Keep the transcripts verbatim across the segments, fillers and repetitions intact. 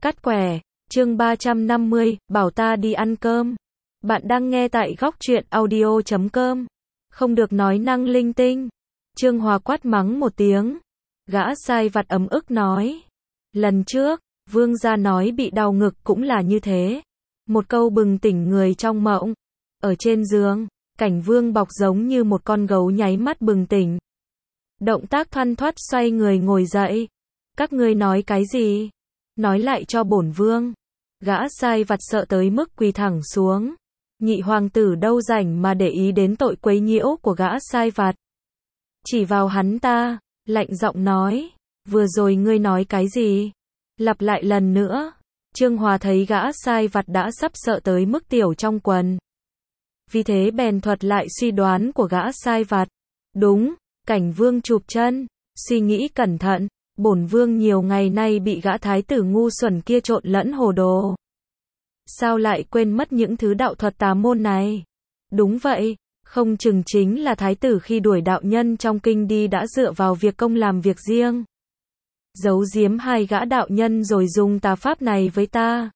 Cắt quẻ, chương ba trăm năm mươi, bảo ta đi ăn cơm. Bạn đang nghe tại góc truyện audio chấm com. Không được nói năng linh tinh. Trương Hòa quát mắng một tiếng. Gã sai vặt ấm ức nói. Lần trước, vương gia nói bị đau ngực cũng là như thế. Một câu bừng tỉnh người trong mộng. Ở trên giường, cảnh vương bọc giống như một con gấu nháy mắt bừng tỉnh. Động tác thoăn thoắt xoay người ngồi dậy. Các ngươi nói cái gì? Nói lại cho bổn vương. Gã sai vặt sợ tới mức quỳ thẳng xuống. Nhị hoàng tử đâu rảnh mà để ý đến tội quấy nhiễu của gã sai vặt. Chỉ vào hắn ta, lạnh giọng nói. Vừa rồi ngươi nói cái gì? Lặp lại lần nữa. Trương Hòa thấy gã sai vặt đã sắp sợ tới mức tiểu trong quần. Vì thế bèn thuật lại suy đoán của gã sai vặt. Đúng, cảnh vương chụp chân. Suy nghĩ cẩn thận. Bổn vương nhiều ngày nay bị gã thái tử ngu xuẩn kia trộn lẫn hồ đồ. Sao lại quên mất những thứ đạo thuật tà môn này? Đúng vậy, không chừng chính là thái tử khi đuổi đạo nhân trong kinh đi đã dựa vào việc công làm việc riêng. Giấu giếm hai gã đạo nhân rồi dùng tà pháp này với ta.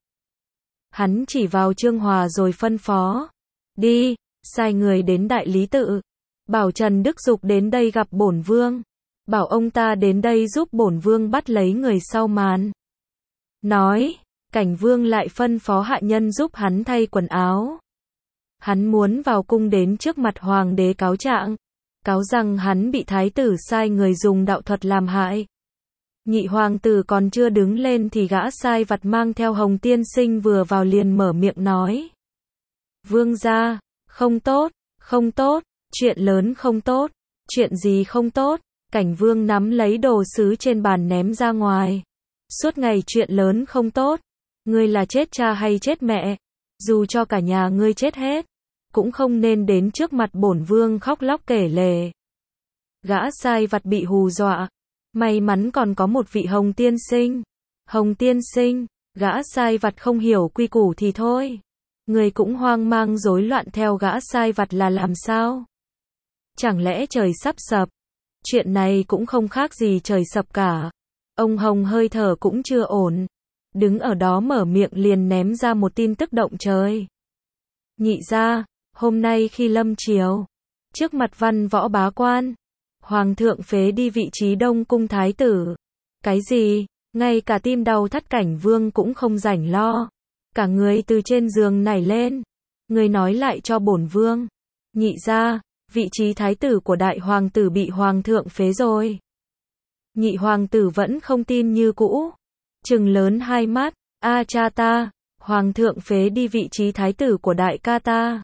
Hắn chỉ vào Trương Hòa rồi phân phó. Đi, sai người đến đại lý tự. Bảo Trần Đức Dục đến đây gặp bổn vương. Bảo ông ta đến đây giúp bổn vương bắt lấy người sau màn. Nói, cảnh vương lại phân phó hạ nhân giúp hắn thay quần áo. Hắn muốn vào cung đến trước mặt hoàng đế cáo trạng, cáo rằng hắn bị thái tử sai người dùng đạo thuật làm hại. Nhị hoàng tử còn chưa đứng lên thì gã sai vặt mang theo Hồng tiên sinh vừa vào liền mở miệng nói. Vương gia, không tốt, không tốt, chuyện lớn không tốt, chuyện gì không tốt. Cảnh vương nắm lấy đồ sứ trên bàn ném ra ngoài. Suốt ngày chuyện lớn không tốt. Ngươi là chết cha hay chết mẹ? Dù cho cả nhà ngươi chết hết, cũng không nên đến trước mặt bổn vương khóc lóc kể lể. Gã sai vặt bị hù dọa. May mắn còn có một vị Hồng tiên sinh. Hồng tiên sinh, gã sai vặt không hiểu quy củ thì thôi. Người cũng hoang mang rối loạn theo gã sai vặt là làm sao? Chẳng lẽ trời sắp sập? Chuyện này cũng không khác gì trời sập cả. Ông Hồng hơi thở cũng chưa ổn. Đứng ở đó mở miệng liền ném ra một tin tức động trời. Nhị gia, hôm nay khi lâm chiều, trước mặt văn võ bá quan, hoàng thượng phế đi vị trí đông cung thái tử. Cái gì? Ngay cả tim đau thắt cảnh vương cũng không rảnh lo. Cả người từ trên giường nảy lên. Người nói lại cho bổn vương. Nhị gia, vị trí thái tử của đại hoàng tử bị hoàng thượng phế rồi. Nhị hoàng tử vẫn không tin như cũ. Trừng lớn hai mắt. A cha ta, hoàng thượng phế đi vị trí thái tử của đại ca ta.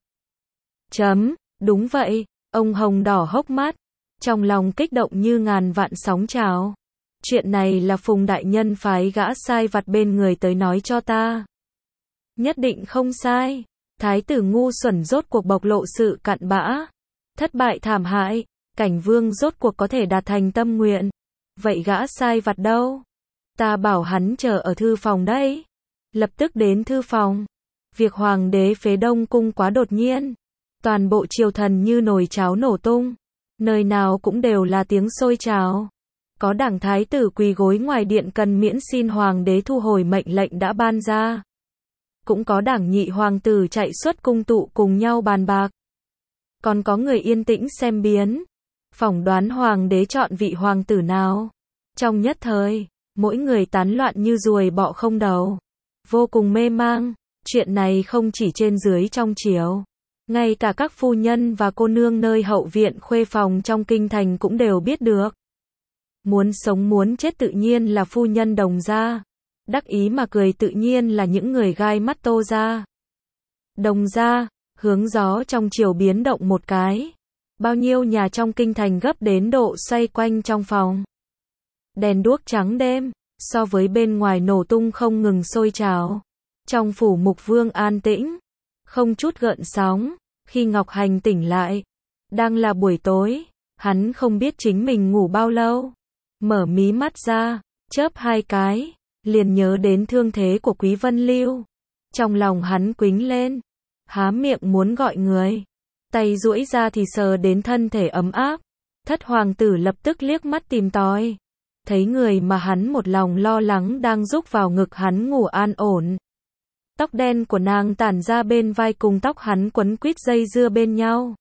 Chấm, đúng vậy, ông Hồng đỏ hốc mắt. Trong lòng kích động như ngàn vạn sóng trào. Chuyện này là Phùng đại nhân phái gã sai vặt bên người tới nói cho ta. Nhất định không sai. Thái tử ngu xuẩn rốt cuộc bộc lộ sự cặn bã. Thất bại thảm hại, cảnh vương rốt cuộc có thể đạt thành tâm nguyện. Vậy gã sai vặt đâu? Ta bảo hắn chờ ở thư phòng đấy. Lập tức đến thư phòng. Việc hoàng đế phế đông cung quá đột nhiên. Toàn bộ triều thần như nồi cháo nổ tung. Nơi nào cũng đều là tiếng sôi trào. Có đảng thái tử quỳ gối ngoài điện cần miễn xin hoàng đế thu hồi mệnh lệnh đã ban ra. Cũng có đảng nhị hoàng tử chạy xuất cung tụ cùng nhau bàn bạc. Còn có người yên tĩnh xem biến. Phỏng đoán hoàng đế chọn vị hoàng tử nào. Trong nhất thời, mỗi người tán loạn như ruồi bọ không đầu. Vô cùng mê mang. Chuyện này không chỉ trên dưới trong triều. Ngay cả các phu nhân và cô nương nơi hậu viện khuê phòng trong kinh thành cũng đều biết được. Muốn sống muốn chết tự nhiên là phu nhân Đồng gia. Đắc ý mà cười tự nhiên là những người gai mắt Tô gia. Đồng gia. Hướng gió trong chiều biến động một cái. Bao nhiêu nhà trong kinh thành gấp đến độ xoay quanh trong phòng. Đèn đuốc trắng đêm, so với bên ngoài nổ tung không ngừng sôi trào. Trong phủ Mục Vương an tĩnh, không chút gợn sóng. Khi Ngọc Hành tỉnh lại, đang là buổi tối, hắn không biết chính mình ngủ bao lâu. Mở mí mắt ra, chớp hai cái, liền nhớ đến thương thế của Quý Vân Lưu. Trong lòng hắn quính lên. Há miệng muốn gọi người. Tay duỗi ra thì sờ đến thân thể ấm áp. Thất hoàng tử lập tức liếc mắt tìm tòi. thấy người mà hắn một lòng lo lắng đang rúc vào ngực hắn ngủ an ổn. Tóc đen của nàng tản ra bên vai cùng tóc hắn quấn quýt dây dưa bên nhau.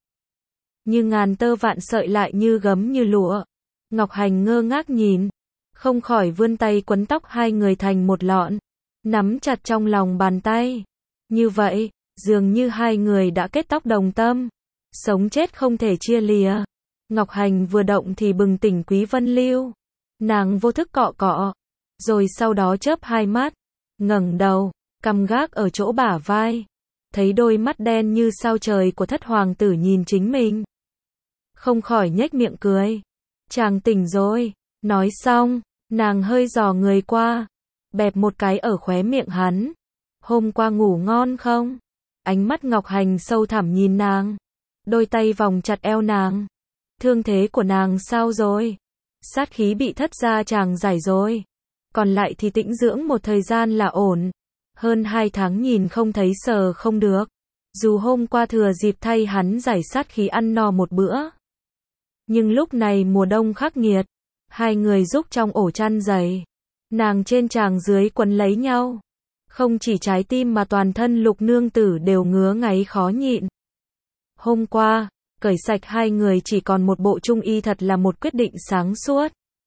Như ngàn tơ vạn sợi lại như gấm như lụa. Ngọc Hành ngơ ngác nhìn, không khỏi vươn tay quấn tóc hai người thành một lọn, nắm chặt trong lòng bàn tay. Như vậy, dường như hai người đã kết tóc đồng tâm, sống chết không thể chia lìa. Ngọc Hành vừa động thì bừng tỉnh Quý Vân Lưu. Nàng vô thức cọ cọ, rồi sau đó chớp hai mắt, ngẩng đầu, cằm gác ở chỗ bả vai, thấy đôi mắt đen như sao trời của thất hoàng tử nhìn chính mình. Không khỏi nhếch miệng cười. Chàng tỉnh rồi. Nói xong, nàng hơi dò người qua, bẹp một cái ở khóe miệng hắn. Hôm qua ngủ ngon không? Ánh mắt Ngọc Hành sâu thẳm nhìn nàng, đôi tay vòng chặt eo nàng. Thương thế của nàng sao rồi? Sát khí bị thất gia chàng giải rồi. Còn lại thì tĩnh dưỡng một thời gian là ổn. Hơn hai tháng nhìn không thấy sờ không được. Dù hôm qua thừa dịp thay hắn giải sát khí ăn no một bữa. Nhưng lúc này mùa đông khắc nghiệt, hai người rúc trong ổ chăn dày. Nàng trên chàng dưới quấn lấy nhau. Không chỉ trái tim mà toàn thân Lục nương tử đều ngứa ngáy khó nhịn. Hôm qua, cởi sạch hai người chỉ còn một bộ trung y thật là một quyết định sáng suốt.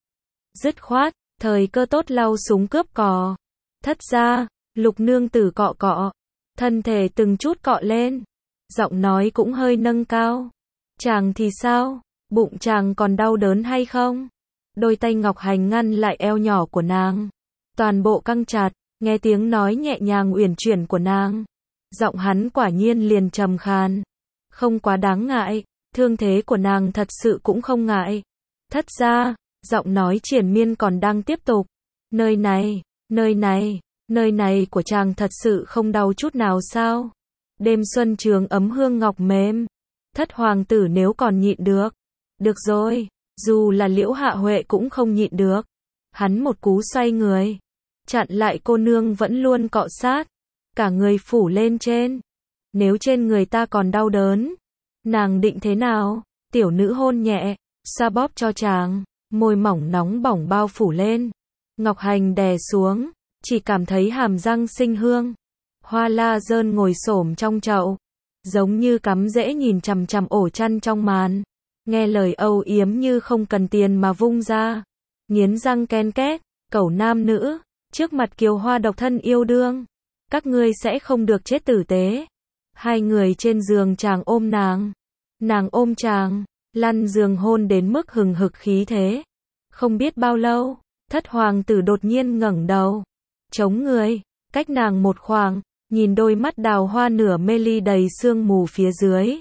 Dứt khoát, thời cơ tốt lau súng cướp cò. Thất ra, Lục nương tử cọ cọ, thân thể từng chút cọ lên, giọng nói cũng hơi nâng cao. Chàng thì sao? Bụng chàng còn đau đớn hay không? Đôi tay Ngọc Hành ngăn lại eo nhỏ của nàng, toàn bộ căng chặt, nghe tiếng nói nhẹ nhàng uyển chuyển của nàng. Giọng hắn quả nhiên liền trầm khàn. Không quá đáng ngại, thương thế của nàng thật sự cũng không ngại. Thất ra, giọng nói triền miên còn đang tiếp tục. Nơi này, nơi này, nơi này của chàng thật sự không đau chút nào sao? Đêm xuân trường ấm hương ngọc mềm. Thất hoàng tử nếu còn nhịn được. Được rồi, dù là Liễu Hạ Huệ cũng không nhịn được. Hắn một cú xoay người, chặn lại cô nương vẫn luôn cọ sát, cả người phủ lên trên. Nếu trên người ta còn đau đớn, nàng định thế nào? Tiểu nữ hôn nhẹ, xoa bóp cho chàng, môi mỏng nóng bỏng bao phủ lên. Ngọc Hành đè xuống, chỉ cảm thấy hàm răng sinh hương. Hoa La Dơn ngồi xổm trong chậu, giống như cắm rễ nhìn chằm chằm ổ chăn trong màn. Nghe lời âu yếm như không cần tiền mà vung ra. Nghiến răng ken két, cẩu nam nữ, trước mặt kiều hoa độc thân yêu đương. Các ngươi sẽ không được chết tử tế. Hai người trên giường chàng ôm nàng, nàng ôm chàng, lăn giường hôn đến mức hừng hực khí thế. Không biết bao lâu, thất hoàng tử đột nhiên ngẩng đầu, chống người, cách nàng một khoảng, nhìn đôi mắt đào hoa nửa mê ly đầy sương mù phía dưới.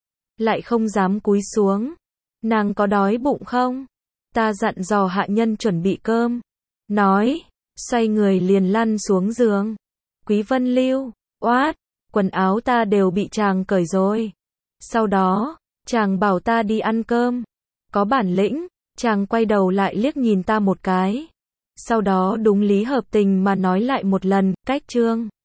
Lại không dám cúi xuống. Nàng có đói bụng không? Ta dặn dò hạ nhân chuẩn bị cơm. Nói, xoay người liền lăn xuống giường. Quý Vân Lưu, oát, quần áo ta đều bị chàng cởi rồi. Sau đó, chàng bảo ta đi ăn cơm. Có bản lĩnh, chàng quay đầu lại liếc nhìn ta một cái. Sau đó đúng lý hợp tình mà nói lại một lần, cách chương.